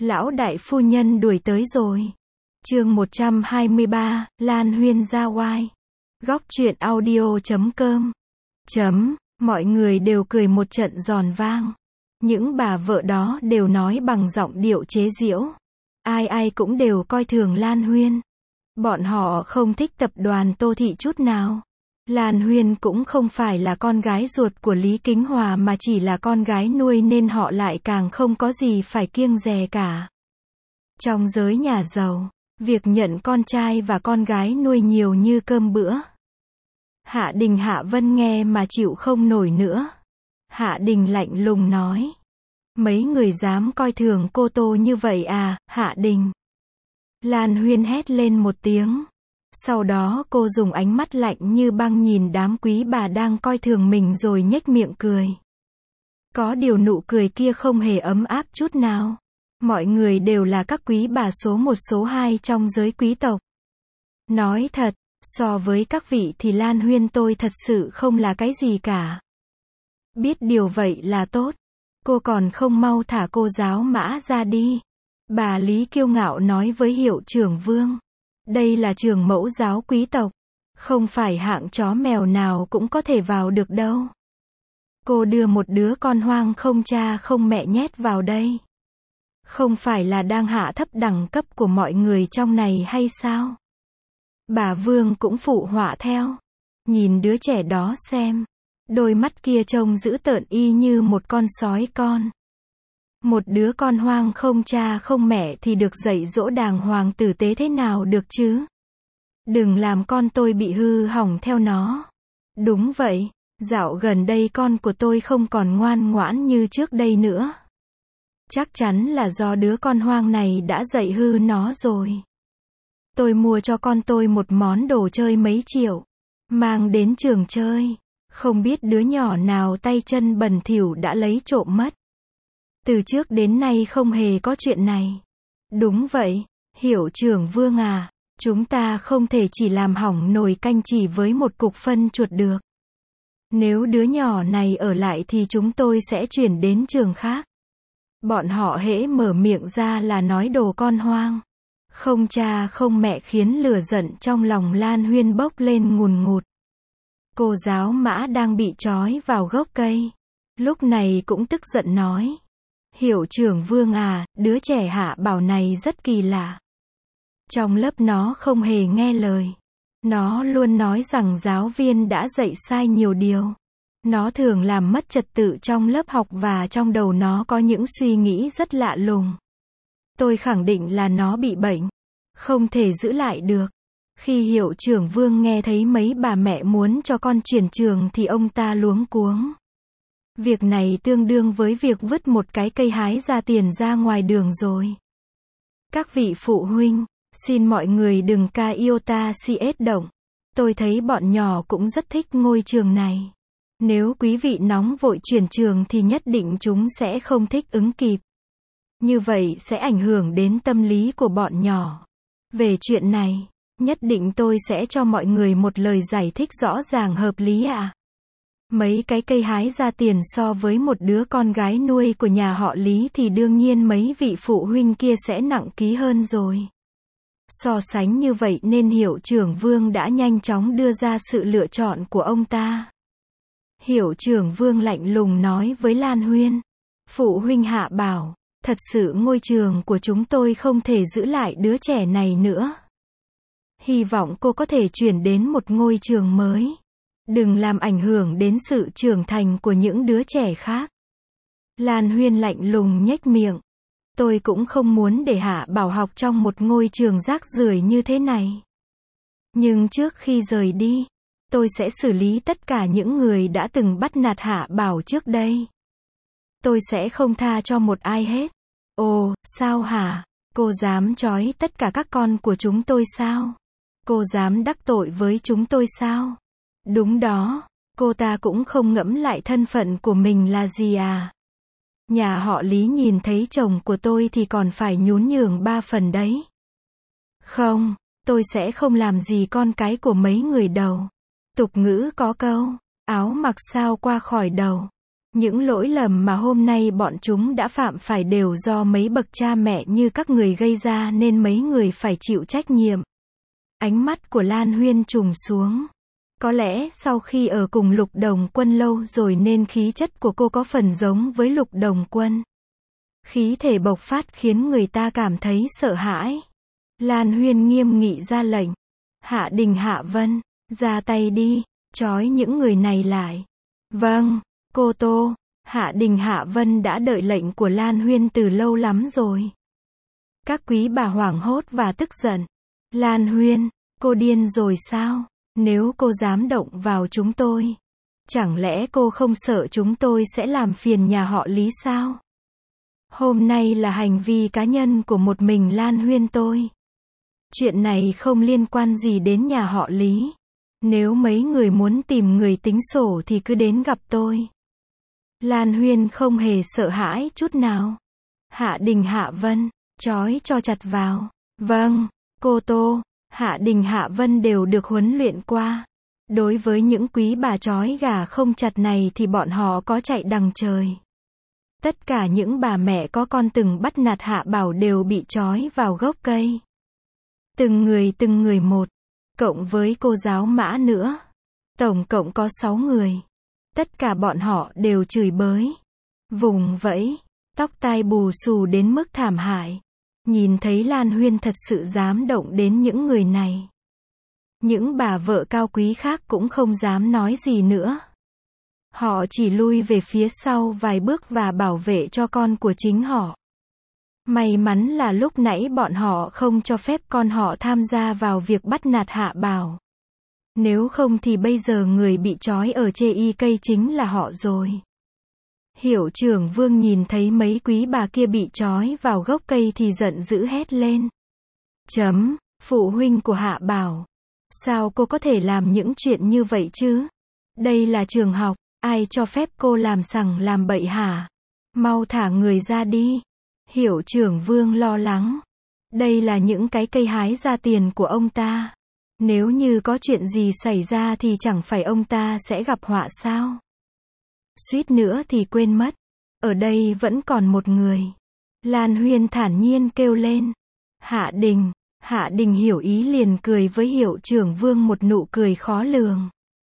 Lão đại phu nhân đuổi tới rồi. Chương 123, Lan Huyên ra oai. Góc truyện audio.com. Mọi người đều cười một trận giòn vang. Những bà vợ đó đều nói bằng giọng điệu chế giễu. Ai ai cũng đều coi thường Lan Huyên. Bọn họ không thích tập đoàn Tô Thị chút nào. Lan Huyên cũng không phải là con gái ruột của Lý Kính Hòa mà chỉ là con gái nuôi nên họ lại càng không có gì phải kiêng dè cả. Trong giới nhà giàu, việc nhận con trai và con gái nuôi nhiều như cơm bữa. Hạ Đình Hạ Vân nghe mà chịu không nổi nữa. Hạ Đình lạnh lùng nói. Mấy người dám coi thường cô Tô như vậy à, Hạ Đình. Lan Huyên hét lên một tiếng. Sau đó cô dùng ánh mắt lạnh như băng nhìn đám quý bà đang coi thường mình rồi nhếch miệng cười. Có điều nụ cười kia không hề ấm áp chút nào. Mọi người đều là các quý bà số 1 số 2 trong giới quý tộc. Nói thật, so với các vị thì Lan Huyên tôi thật sự không là cái gì cả. Biết điều vậy là tốt. Cô còn không mau thả cô giáo Mã ra đi. Bà Lý kiêu ngạo nói với hiệu trưởng Vương. Đây là trường mẫu giáo quý tộc. Không phải hạng chó mèo nào cũng có thể vào được đâu. Cô đưa một đứa con hoang không cha không mẹ nhét vào đây. Không phải là đang hạ thấp đẳng cấp của mọi người trong này hay sao? Bà Vương cũng phụ họa theo. Nhìn đứa trẻ đó xem. Đôi mắt kia trông dữ tợn y như một con sói con. Một đứa con hoang không cha không mẹ thì được dạy dỗ đàng hoàng tử tế thế nào được chứ? Đừng làm con tôi bị hư hỏng theo nó. Đúng vậy, dạo gần đây con của tôi không còn ngoan ngoãn như trước đây nữa. Chắc chắn là do đứa con hoang này đã dạy hư nó rồi. Tôi mua cho con tôi một món đồ chơi mấy triệu. Mang đến trường chơi. Không biết đứa nhỏ nào tay chân bẩn thỉu đã lấy trộm mất. Từ trước đến nay không hề có chuyện này. Đúng vậy, hiệu trưởng Vương à, chúng ta không thể chỉ làm hỏng nồi canh chỉ với một cục phân chuột được. Nếu đứa nhỏ này ở lại thì chúng tôi sẽ chuyển đến trường khác. Bọn họ hễ mở miệng ra là nói đồ con hoang. Không cha không mẹ khiến lửa giận trong lòng Lan Huyên bốc lên ngùn ngụt. Cô giáo Mã đang bị trói vào gốc cây. Lúc này cũng tức giận nói. Hiệu trưởng Vương à, đứa trẻ Hạ Bảo này rất kỳ lạ. Trong lớp nó không hề nghe lời. Nó luôn nói rằng giáo viên đã dạy sai nhiều điều. Nó thường làm mất trật tự trong lớp học và trong đầu nó có những suy nghĩ rất lạ lùng. Tôi khẳng định là nó bị bệnh. Không thể giữ lại được. Khi hiệu trưởng Vương nghe thấy mấy bà mẹ muốn cho con chuyển trường thì ông ta luống cuống. Việc này tương đương với việc vứt một cái cây hái ra tiền ra ngoài đường rồi. Các vị phụ huynh, xin mọi người đừng ca iota siết động. Tôi thấy bọn nhỏ cũng rất thích ngôi trường này. Nếu quý vị nóng vội chuyển trường thì nhất định chúng sẽ không thích ứng kịp. Như vậy sẽ ảnh hưởng đến tâm lý của bọn nhỏ. Về chuyện này, nhất định tôi sẽ cho mọi người một lời giải thích rõ ràng hợp lý ạ. Mấy cái cây hái ra tiền so với một đứa con gái nuôi của nhà họ Lý thì đương nhiên mấy vị phụ huynh kia sẽ nặng ký hơn rồi. So sánh như vậy nên hiệu trưởng Vương đã nhanh chóng đưa ra sự lựa chọn của ông ta. Hiệu trưởng Vương lạnh lùng nói với Lan Huyên. Phụ huynh Hạ Bảo, thật sự ngôi trường của chúng tôi không thể giữ lại đứa trẻ này nữa. Hy vọng cô có thể chuyển đến một ngôi trường mới. Đừng làm ảnh hưởng đến sự trưởng thành của những đứa trẻ khác. Lan Huyên lạnh lùng nhếch miệng. Tôi cũng không muốn để Hạ Bảo học trong một ngôi trường rác rưởi như thế này. Nhưng trước khi rời đi, tôi sẽ xử lý tất cả những người đã từng bắt nạt Hạ Bảo trước đây. Tôi sẽ không tha cho một ai hết. Ồ, sao hả? Cô dám trói tất cả các con của chúng tôi sao? Cô dám đắc tội với chúng tôi sao? Đúng đó, cô ta cũng không ngẫm lại thân phận của mình là gì à? Nhà họ Lý nhìn thấy chồng của tôi thì còn phải nhún nhường 3 phần đấy. Không, tôi sẽ không làm gì con cái của mấy người đâu. Tục ngữ có câu, áo mặc sao qua khỏi đầu. Những lỗi lầm mà hôm nay bọn chúng đã phạm phải đều do mấy bậc cha mẹ như các người gây ra nên mấy người phải chịu trách nhiệm. Ánh mắt của Lan Huyên trùng xuống. Có lẽ sau khi ở cùng Lục Đồng Quân lâu rồi nên khí chất của cô có phần giống với Lục Đồng Quân. Khí thể bộc phát khiến người ta cảm thấy sợ hãi. Lan Huyên nghiêm nghị ra lệnh. Hạ Đình Hạ Vân, ra tay đi, trói những người này lại. Vâng, cô Tô. Hạ Đình Hạ Vân đã đợi lệnh của Lan Huyên từ lâu lắm rồi. Các quý bà hoảng hốt và tức giận. Lan Huyên, cô điên rồi sao? Nếu cô dám động vào chúng tôi, chẳng lẽ cô không sợ chúng tôi sẽ làm phiền nhà họ Lý sao? Hôm nay là hành vi cá nhân của một mình Lan Huyên tôi. Chuyện này không liên quan gì đến nhà họ Lý. Nếu mấy người muốn tìm người tính sổ thì cứ đến gặp tôi. Lan Huyên không hề sợ hãi chút nào. Hạ Đình Hạ Vân, trói cho chặt vào. Vâng, cô Tô. Hạ Đình Hạ Vân đều được huấn luyện qua. Đối với những quý bà trói gà không chặt này thì bọn họ có chạy đằng trời. Tất cả những bà mẹ có con từng bắt nạt Hạ Bảo đều bị trói vào gốc cây. Từng người một. Cộng với cô giáo Mã nữa. Tổng cộng có 6 người. Tất cả bọn họ đều chửi bới, vùng vẫy, tóc tai bù xù đến mức thảm hại. Nhìn thấy Lan Huyên thật sự dám động đến những người này. Những bà vợ cao quý khác cũng không dám nói gì nữa. Họ chỉ lui về phía sau vài bước và bảo vệ cho con của chính họ. May mắn là lúc nãy bọn họ không cho phép con họ tham gia vào việc bắt nạt Hạ Bảo. Nếu không thì bây giờ người bị trói ở chê y cây chính là họ rồi. Hiệu trưởng Vương nhìn thấy mấy quý bà kia bị trói vào gốc cây thì giận dữ hét lên. Phụ huynh của Hạ Bảo. Sao cô có thể làm những chuyện như vậy chứ? Đây là trường học, ai cho phép cô làm sằng làm bậy hả? Mau thả người ra đi. Hiệu trưởng Vương lo lắng. Đây là những cái cây hái ra tiền của ông ta. Nếu như có chuyện gì xảy ra thì chẳng phải ông ta sẽ gặp họa sao? Suýt nữa thì quên mất. Ở đây vẫn còn một người. Lan Huyên thản nhiên kêu lên. Hạ Đình. Hạ Đình hiểu ý liền cười với hiệu trưởng Vương một nụ cười khó lường.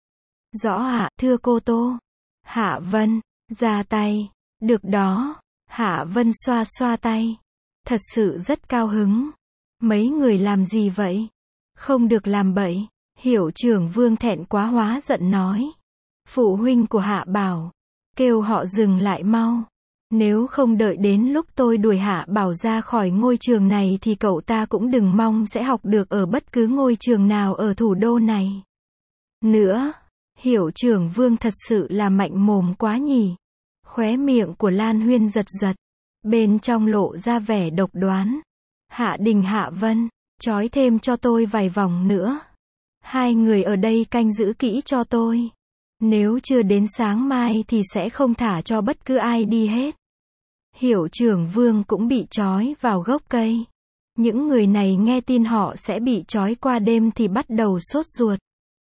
Rõ ạ, thưa cô Tô. Hạ Vân, ra tay. Được đó. Hạ Vân xoa xoa tay. Thật sự rất cao hứng. Mấy người làm gì vậy? Không được làm bậy. Hiệu trưởng Vương thẹn quá hóa giận nói. Phụ huynh của Hạ Bảo. Kêu họ dừng lại mau. Nếu không đợi đến lúc tôi đuổi Hạ Bảo ra khỏi ngôi trường này thì cậu ta cũng đừng mong sẽ học được ở bất cứ ngôi trường nào ở thủ đô này. Nữa, hiệu trưởng Vương thật sự là mạnh mồm quá nhỉ. Khóe miệng của Lan Huyên giật giật. Bên trong lộ ra vẻ độc đoán. Hạ Đình Hạ Vân, trói thêm cho tôi vài vòng nữa. Hai người ở đây canh giữ kỹ cho tôi. Nếu chưa đến sáng mai thì sẽ không thả cho bất cứ ai đi hết. Hiệu trưởng Vương cũng bị trói vào gốc cây. Những người này nghe tin họ sẽ bị trói qua đêm thì bắt đầu sốt ruột.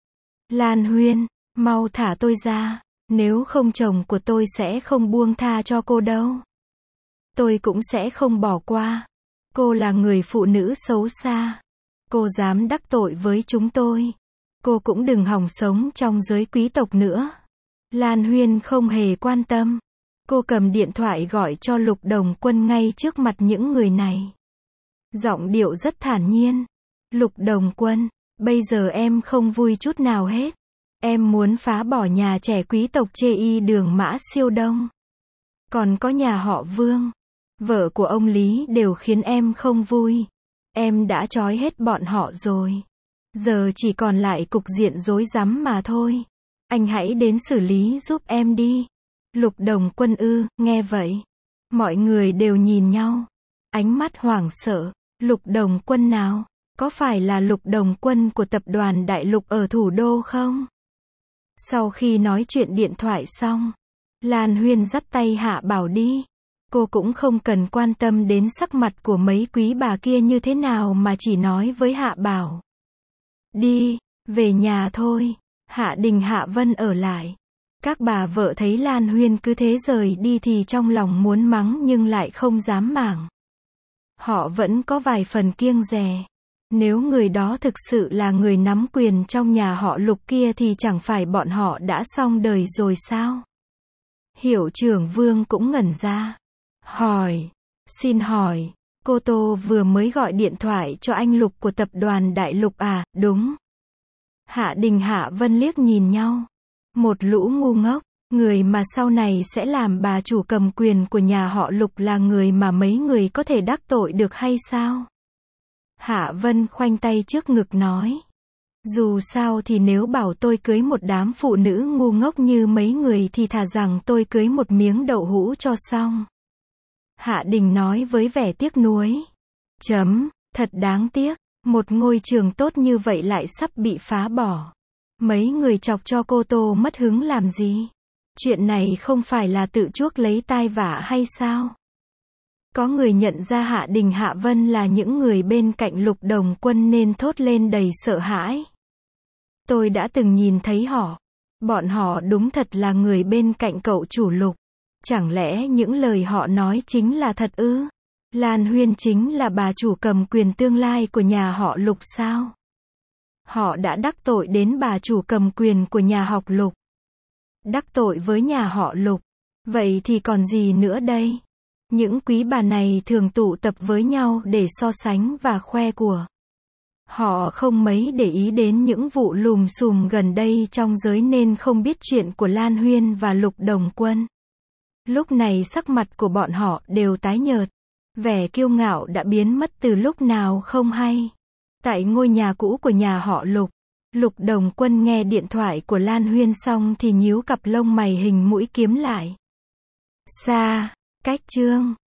Lan Huyên, mau thả tôi ra. Nếu không chồng của tôi sẽ không buông tha cho cô đâu. Tôi cũng sẽ không bỏ qua. Cô là người phụ nữ xấu xa. Cô dám đắc tội với chúng tôi. Cô cũng đừng hòng sống trong giới quý tộc nữa. Lan Huyên không hề quan tâm. Cô cầm điện thoại gọi cho Lục Đồng Quân ngay trước mặt những người này. Giọng điệu rất thản nhiên. Lục Đồng Quân, bây giờ em không vui chút nào hết. Em muốn phá bỏ nhà trẻ quý tộc chê y đường Mã Siêu Đông. Còn có nhà họ Vương. Vợ của ông Lý đều khiến em không vui. Em đã trói hết bọn họ rồi. Giờ chỉ còn lại cục diện rối rắm mà thôi. Anh hãy đến xử lý giúp em đi. Lục Đồng Quân nghe vậy. Mọi người đều nhìn nhau. Ánh mắt hoảng sợ. Lục Đồng Quân nào? Có phải là Lục Đồng Quân của tập đoàn Đại Lục ở thủ đô không? Sau khi nói chuyện điện thoại xong, Lan Huyên dắt tay Hạ Bảo đi. Cô cũng không cần quan tâm đến sắc mặt của mấy quý bà kia như thế nào mà chỉ nói với Hạ Bảo. Đi, về nhà thôi. Hạ Đình Hạ Vân ở lại. Các bà vợ thấy Lan Huyên cứ thế rời đi thì trong lòng muốn mắng nhưng lại không dám mảng. Họ vẫn có vài phần kiêng dè. Nếu người đó thực sự là người nắm quyền trong nhà họ Lục kia thì chẳng phải bọn họ đã xong đời rồi sao? Hiệu trưởng Vương cũng ngẩn ra. Hỏi, xin hỏi, cô Tô vừa mới gọi điện thoại cho anh Lục của tập đoàn Đại Lục à? Đúng. Hạ Đình Hạ Vân liếc nhìn nhau. Một lũ ngu ngốc, người mà sau này sẽ làm bà chủ cầm quyền của nhà họ Lục là người mà mấy người có thể đắc tội được hay sao? Hạ Vân khoanh tay trước ngực nói. Dù sao thì nếu bảo tôi cưới một đám phụ nữ ngu ngốc như mấy người thì thà rằng tôi cưới một miếng đậu hũ cho xong. Hạ Đình nói với vẻ tiếc nuối. Thật đáng tiếc, một ngôi trường tốt như vậy lại sắp bị phá bỏ. Mấy người chọc cho cô Tô mất hứng làm gì? Chuyện này không phải là tự chuốc lấy tai vạ hay sao? Có người nhận ra Hạ Đình Hạ Vân là những người bên cạnh Lục Đồng Quân nên thốt lên đầy sợ hãi. Tôi đã từng nhìn thấy họ. Bọn họ đúng thật là người bên cạnh cậu chủ Lục. Chẳng lẽ những lời họ nói chính là thật ư? Lan Huyên chính là bà chủ cầm quyền tương lai của nhà họ Lục sao? Họ đã đắc tội đến bà chủ cầm quyền của nhà họ Lục. Đắc tội với nhà họ Lục. Vậy thì còn gì nữa đây? Những quý bà này thường tụ tập với nhau để so sánh và khoe của. Họ không mấy để ý đến những vụ lùm xùm gần đây trong giới nên không biết chuyện của Lan Huyên và Lục Đồng Quân. Lúc này sắc mặt của bọn họ đều tái nhợt. Vẻ kiêu ngạo đã biến mất từ lúc nào không hay. Tại ngôi nhà cũ của nhà họ Lục, Lục Đồng Quân nghe điện thoại của Lan Huyên xong thì nhíu cặp lông mày hình mũi kiếm lại. Xa, cách Trương